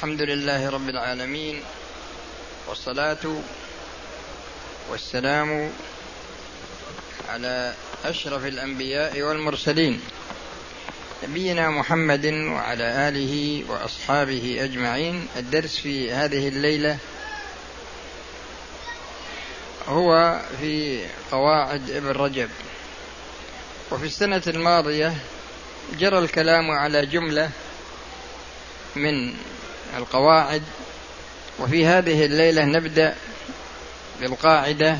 الحمد لله رب العالمين، والصلاة والسلام على أشرف الأنبياء والمرسلين نبينا محمد وعلى آله وأصحابه أجمعين. الدرس في هذه الليلة هو في قواعد ابن رجب. وفي السنة الماضية جرى الكلام على جملة من القواعد، وفي هذه الليلة نبدأ بالقاعدة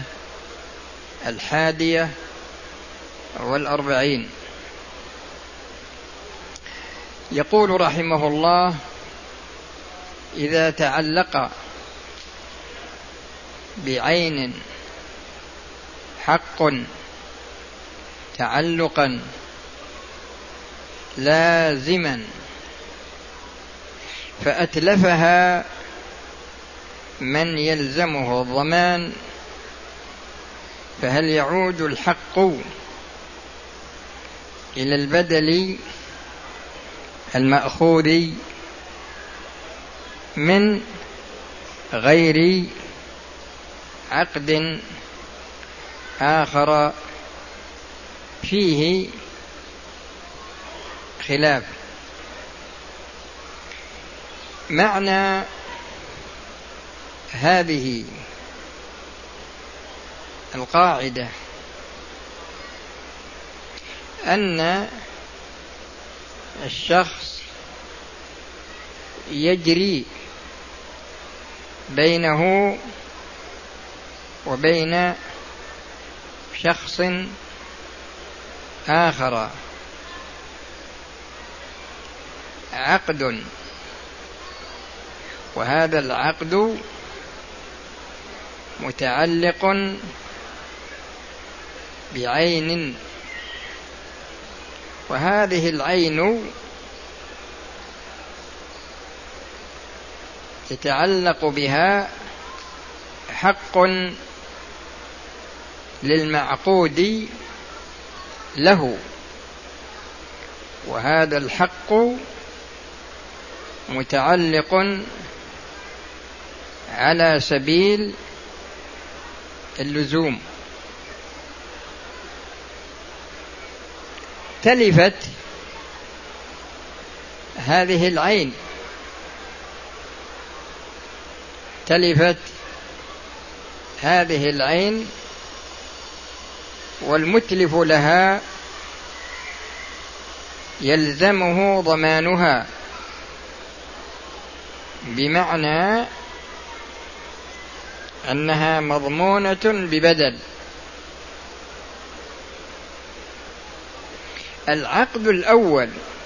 41. يقول رحمه الله: إذا تعلق بعين حق تعلقا لازما فأتلفها من يلزمه الضمان، فهل يعود الحق إلى البدل المأخوذ من غير عقد آخر؟ فيه خلاف. معنى هذه القاعدة أن الشخص يجري بينه وبين شخص آخر عقد، وهذا العقد متعلق بعين، وهذه العين يتعلق بها حق للمعقود له، وهذا الحق متعلق على سبيل اللزوم. تلفت هذه العين، والمتلف لها يلزمه ضمانها، بمعنى أنها مضمونة ببدل. العقد الأول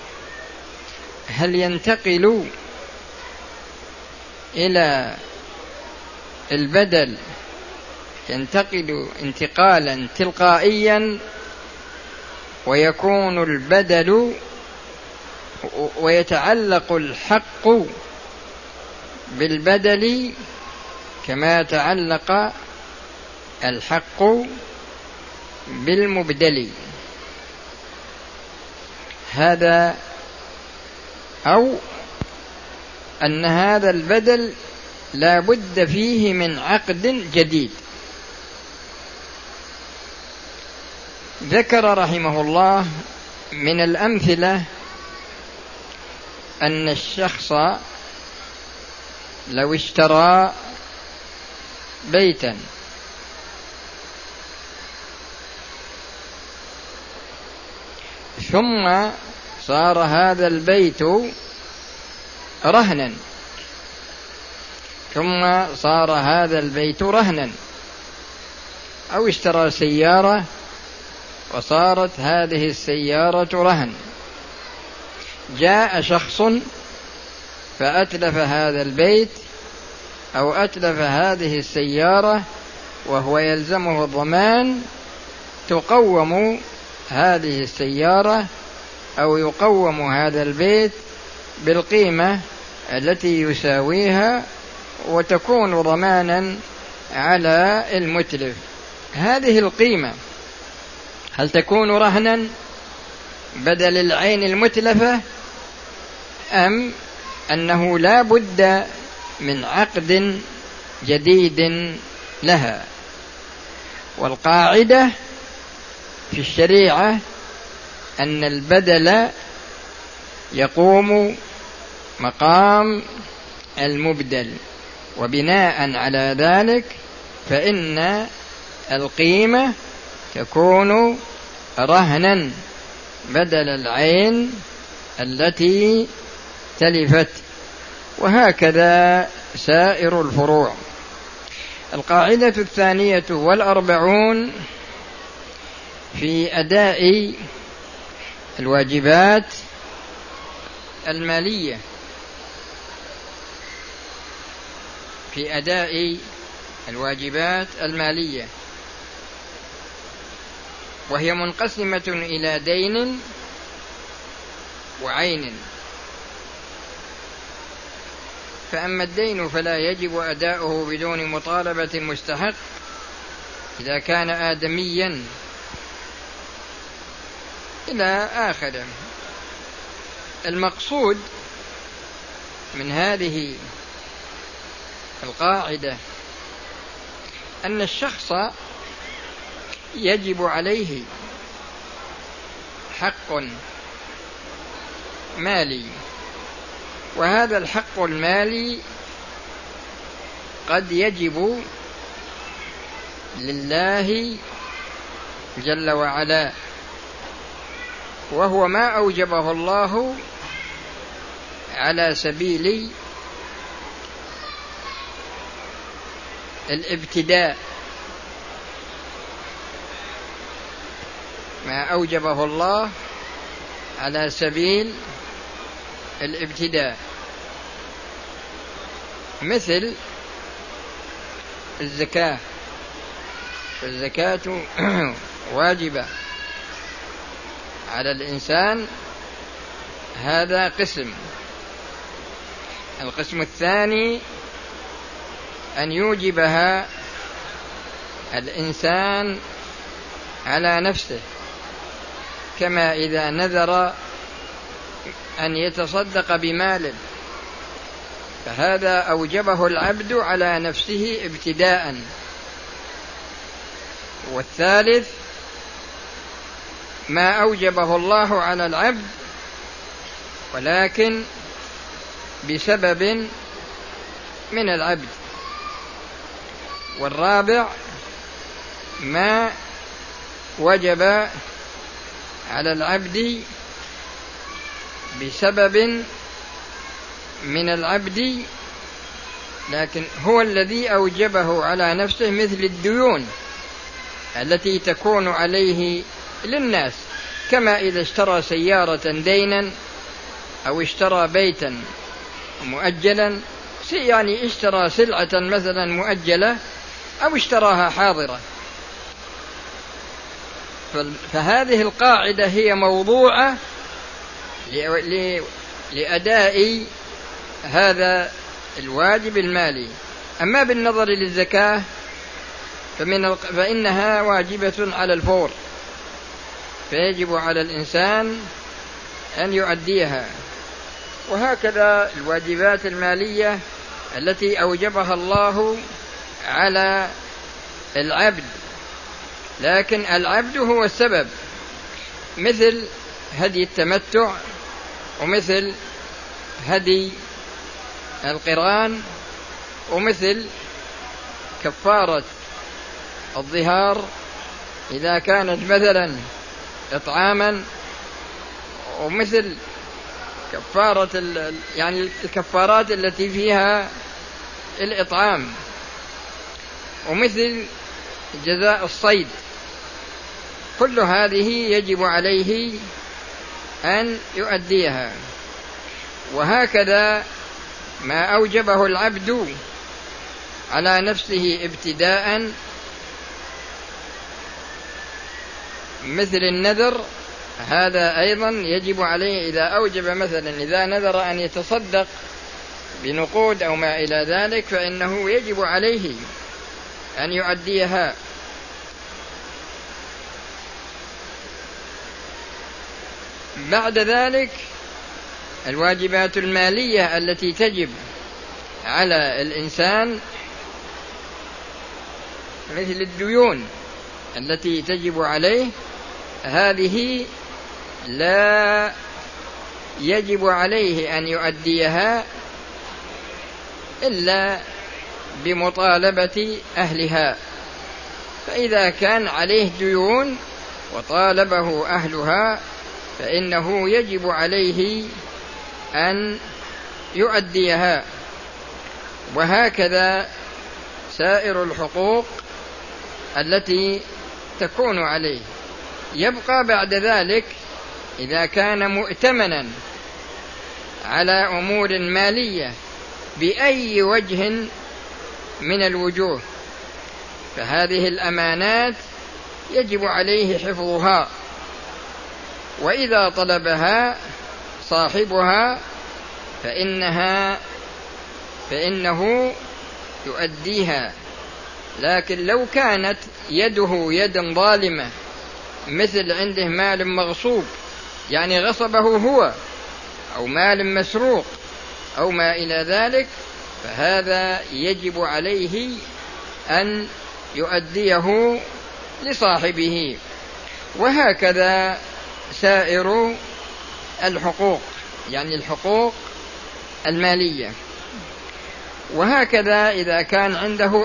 هل ينتقل إلى البدل، ينتقل انتقالا تلقائيا ويكون البدل ويتعلق الحق بالبدل كما تعلق الحق بالمبدل؟ هذا، أو أن هذا البدل لا بد فيه من عقد جديد. ذكر رحمه الله من الأمثلة أن الشخص لو اشترى بيتا ثم صار هذا البيت رهنا، أو اشترى سيارة وصارت هذه السيارة رهن، جاء شخص فأتلف هذا البيت أو أتلف هذه السيارة وهو يلزمه الضمان، تقوم هذه السيارة أو يقوم هذا البيت بالقيمة التي يساويها، وتكون ضمانا على المتلف. هذه القيمة هل تكون رهنا بدل العين المتلفة، أم أنه لا بد من عقد جديد لها. والقاعدة في الشريعة أن البدل يقوم مقام المبدل، وبناء على ذلك فإن القيمة تكون رهنا بدل العين التي تلفت، وهكذا سائر الفروع. القاعدة 42 في أداء الواجبات المالية، في أداء الواجبات المالية، وهي منقسمة إلى دين وعين. فأما الدين فلا يجب أداؤه بدون مطالبة المستحق إذا كان آدميا إلى آخره. المقصود من هذه القاعدة أن الشخص يجب عليه حق مالي، وهذا الحق المالي قد يجب لله جل وعلا، وهو ما أوجبه الله على سبيل الابتداء، ما أوجبه الله على سبيل الابتداء، مثل الزكاة. الزكاة واجبة على الإنسان، هذا قسم. القسم الثاني أن يوجبها الإنسان على نفسه، كما إذا نذر أن يتصدق بمال، فهذا أوجبه العبد على نفسه ابتداء. والثالث ما أوجبه الله على العبد ولكن بسبب من العبد. والرابع ما وجب على العبد بسبب من العبد لكن هو الذي أوجبه على نفسه، مثل الديون التي تكون عليه للناس، كما إذا اشترى سيارة دينا أو اشترى بيتا مؤجلا، يعني اشترى سلعة مثلا مؤجلة أو اشتراها حاضرة. فهذه القاعدة هي موضوعة لأداء هذا الواجب المالي. أما بالنظر للزكاة فإنها واجبة على الفور، فيجب على الإنسان أن يؤديها. وهكذا الواجبات المالية التي أوجبها الله على العبد، لكن العبد هو السبب، مثل هدي التمتع، ومثل هدي القران، ومثل كفارة الظهار إذا كانت مثلا إطعاما، ومثل كفارة يعني الكفارات التي فيها الإطعام، ومثل جزاء الصيد. كل هذه يجب عليه أن يؤديها. وهكذا ما أوجبه العبد على نفسه ابتداء، مثل النذر، هذا أيضا يجب عليه إذا أوجب مثلا إذا نذر أن يتصدق بنقود أو ما إلى ذلك، فإنه يجب عليه أن يؤديها. بعد ذلك الواجبات المالية التي تجب على الإنسان مثل الديون التي تجب عليه، هذه لا يجب عليه أن يؤديها إلا بمطالبة أهلها. فإذا كان عليه ديون وطالبه أهلها فإنه يجب عليه أن يؤديها. وهكذا سائر الحقوق التي تكون عليه. يبقى بعد ذلك إذا كان مؤتمنا على أمور مالية بأي وجه من الوجوه، فهذه الأمانات يجب عليه حفظها، وإذا طلبها صاحبها فإنه يؤديها. لكن لو كانت يده يد ظالمة، مثل عنده مال مغصوب يعني غصبه هو، أو مال مسروق أو ما إلى ذلك، فهذا يجب عليه أن يؤديه لصاحبه. وهكذا سائر الحقوق، يعني الحقوق المالية. وهكذا إذا كان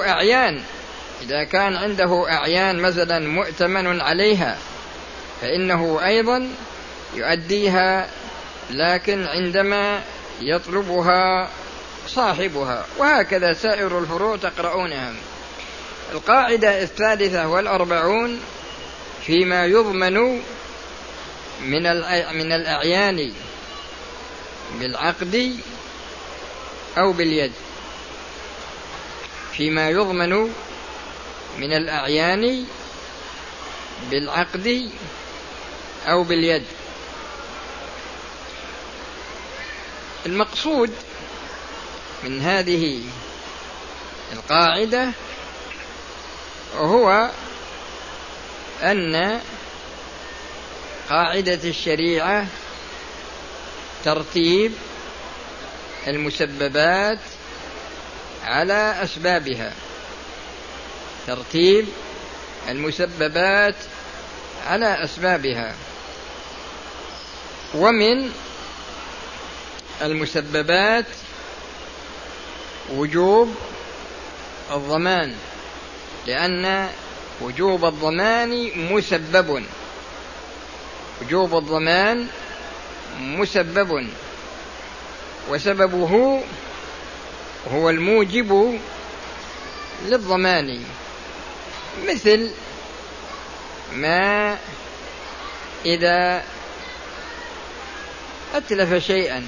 عنده أعيان مثلا مؤتمن عليها فإنه أيضا يؤديها، لكن عندما يطلبها صاحبها. وهكذا سائر الفروع تقرؤونها. القاعدة 43 فيما يضمن من الأعيان بالعقد أو باليد. فيما يضمن من الأعيان بالعقد أو باليد. المقصود من هذه القاعدة هو أن قاعدة الشريعة ترتيب المسببات على أسبابها، ترتيب المسببات على أسبابها. ومن المسببات وجوب الضمان، لأن وجوب الضمان مسبب، وجوب الضمان مسبب، وسببه هو الموجب للضمان. مثل ما إذا أتلف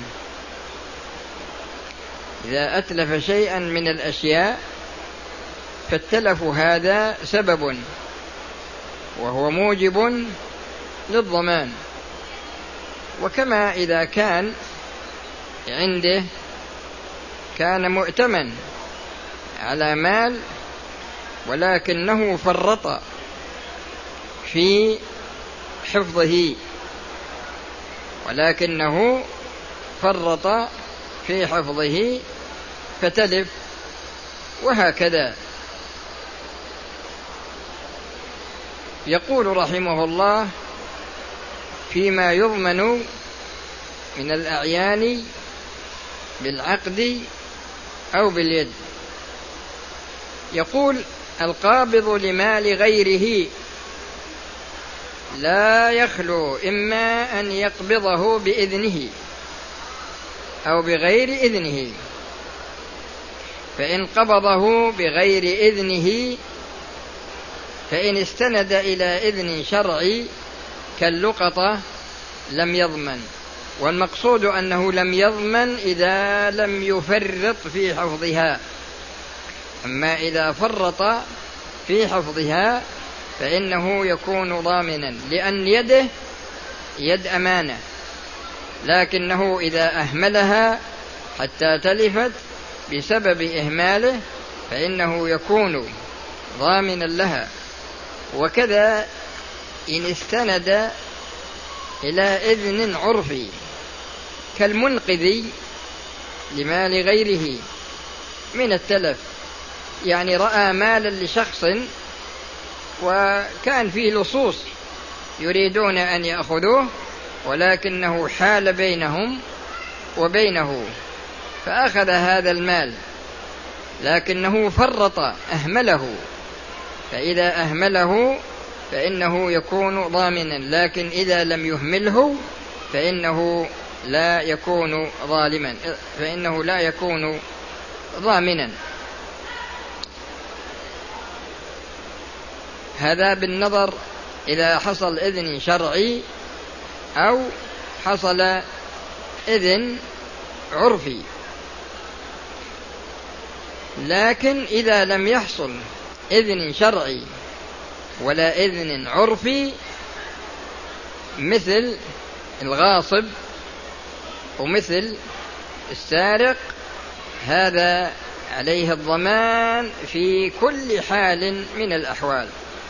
شيئا من الأشياء، فالتلف هذا سبب وهو موجب للضمان. وكما إذا كان مؤتمن على مال ولكنه فرط في حفظه فتلف. وهكذا يقول رحمه الله فيما يضمن من الأعيان بالعقد أو باليد. يقول القابض لمال غيره لا يخلو إما أن يقبضه بإذنه أو بغير إذنه، فإن قبضه بغير إذنه فإن استند إلى إذن شرعي كاللقطة لم يضمن. والمقصود أنه لم يضمن إذا لم يفرط في حفظها، أما إذا فرط في حفظها فإنه يكون ضامنا، لأن يده يد أمانة، لكنه إذا أهملها حتى تلفت بسبب إهماله فإنه يكون ضامنا لها. وكذا إن استند إلى إذن عرفي كالمنقذ لمال غيره من التلف، يعني رأى مالا لشخص وكان فيه لصوص يريدون أن يأخذوه، ولكنه حال بينهم وبينه فأخذ هذا المال، لكنه فرط أهمله، فإذا أهمله فإنه يكون ضامنا، لكن إذا لم يهمله فإنه لا يكون ظالما، فإنه لا يكون ضامنا. هذا بالنظر إذا حصل إذن شرعي أو حصل إذن عرفي. لكن إذا لم يحصل إذن شرعي ولا إذن عرفي، مثل الغاصب ومثل السارق، هذا عليه الضمان في كل حال من الأحوال.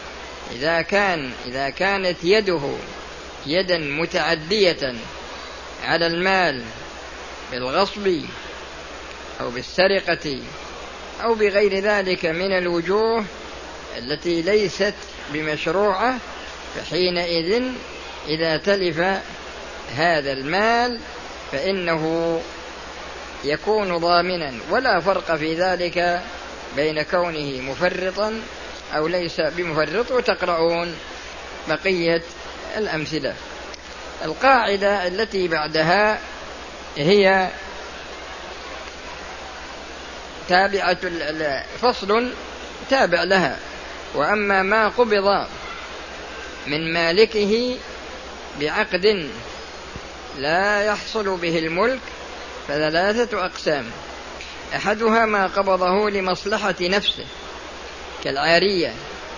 إذا كانت يده يدا متعدية على المال بالغصب أو بالسرقة أو بغير ذلك من الوجوه التي ليست بمشروعة، فحينئذ إذا تلف هذا المال فإنه يكون ضامنا، ولا فرق في ذلك بين كونه مفرطا أو ليس بمفرط. وتقرؤون بقية الأمثلة. القاعدة التي بعدها هي تابعة فصل تابع لها: وأما ما قبض من مالكه بعقد لا يحصل به الملك فثلاثة أقسام: أحدها ما قبضه لمصلحة نفسه كالعارية،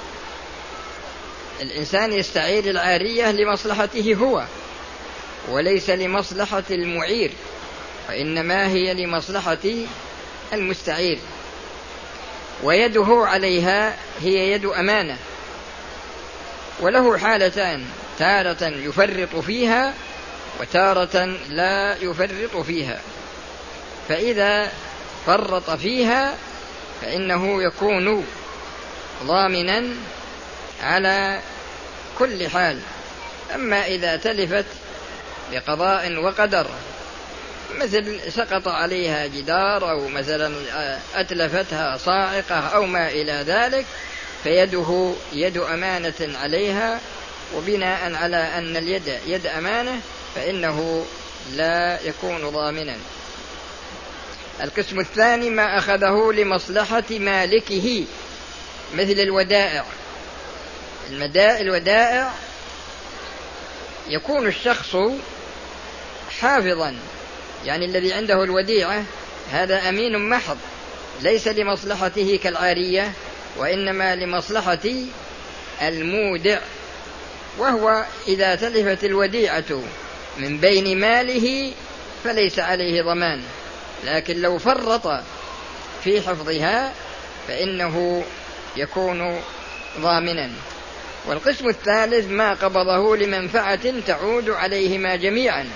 الإنسان يستعير العارية لمصلحته هو وليس لمصلحة المعير، وإنما هي لمصلحة المستعير، ويده عليها هي يد أمانة، وله حالتان: تارة يفرط فيها وتارة لا يفرط فيها. فإذا فرط فيها فإنه يكون ضامنا على كل حال. أما إذا تلفت بقضاء وقدر، مثل سقط عليها جدار أو مثلا أتلفتها صاعقة أو ما إلى ذلك، فيده يد أمانة عليها، وبناء على أن اليد يد أمانة فإنه لا يكون ضامنا. القسم الثاني ما أخذه لمصلحة مالكه، مثل الودائع. الودائع يكون الشخص حافظا، يعني الذي عنده الوديعة هذا أمين محض، ليس لمصلحته كالعارية، وإنما لمصلحة المودع. وهو إذا تلفت الوديعة من بين ماله فليس عليه ضمان، لكن لو فرط في حفظها فإنه يكون ضامنا. والقسم الثالث ما قبضه لمنفعة تعود عليهما جميعا.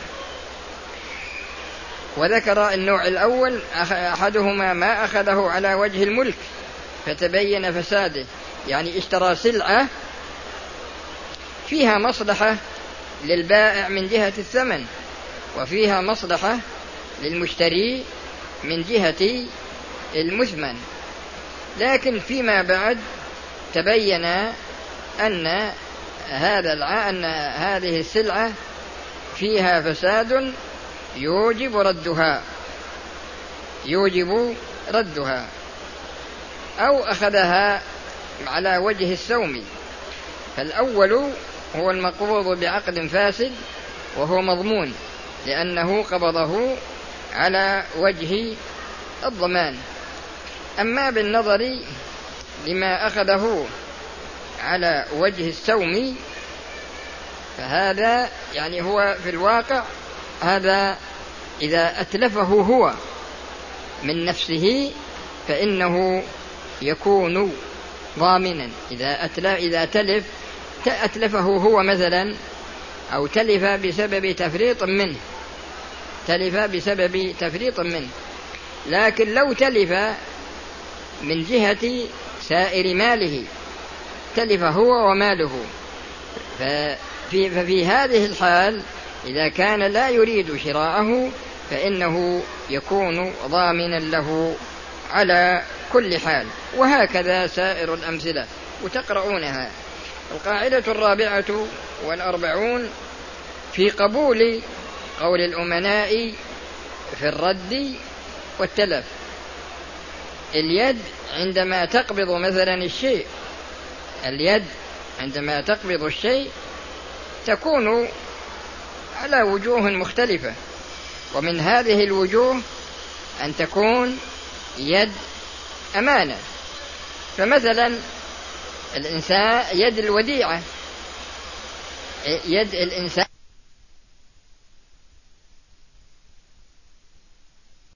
وذكر النوع الأول: أحدهما ما أخذه على وجه الملك فتبين فساده، يعني اشترى سلعة فيها مصلحة للبائع من جهة الثمن، وفيها مصلحة للمشتري من جهة المثمن، لكن فيما بعد تبين أن هذه السلعة فيها فساد يوجب ردها، أو أخذها على وجه السوم. فالأول هو المقبوض بعقد فاسد وهو مضمون، لأنه قبضه على وجه الضمان. أما بالنظر لما أخذه على وجه السوم فهذا يعني هو في الواقع هذا إذا أتلفه هو من نفسه فإنه يكون ضامنا. إذا أتلفه هو مثلا، أو تلف بسبب تفريط منه، تلف بسبب تفريط منه. لكن لو تلف من جهة سائر ماله، تلف هو وماله، ففي هذه الحال إذا كان لا يريد شراءه فإنه يكون ضامنا له على كل حال. وهكذا سائر الأمثلة وتقرؤونها. القاعدة 44 في قبول قول الأمناء في الرد والتلف. اليد عندما تقبض مثلا الشيء، اليد عندما تقبض الشيء تكون على وجوه مختلفة، ومن هذه الوجوه أن تكون يد أمانة. فمثلا الإنسان يد الوديعة، يد الإنسان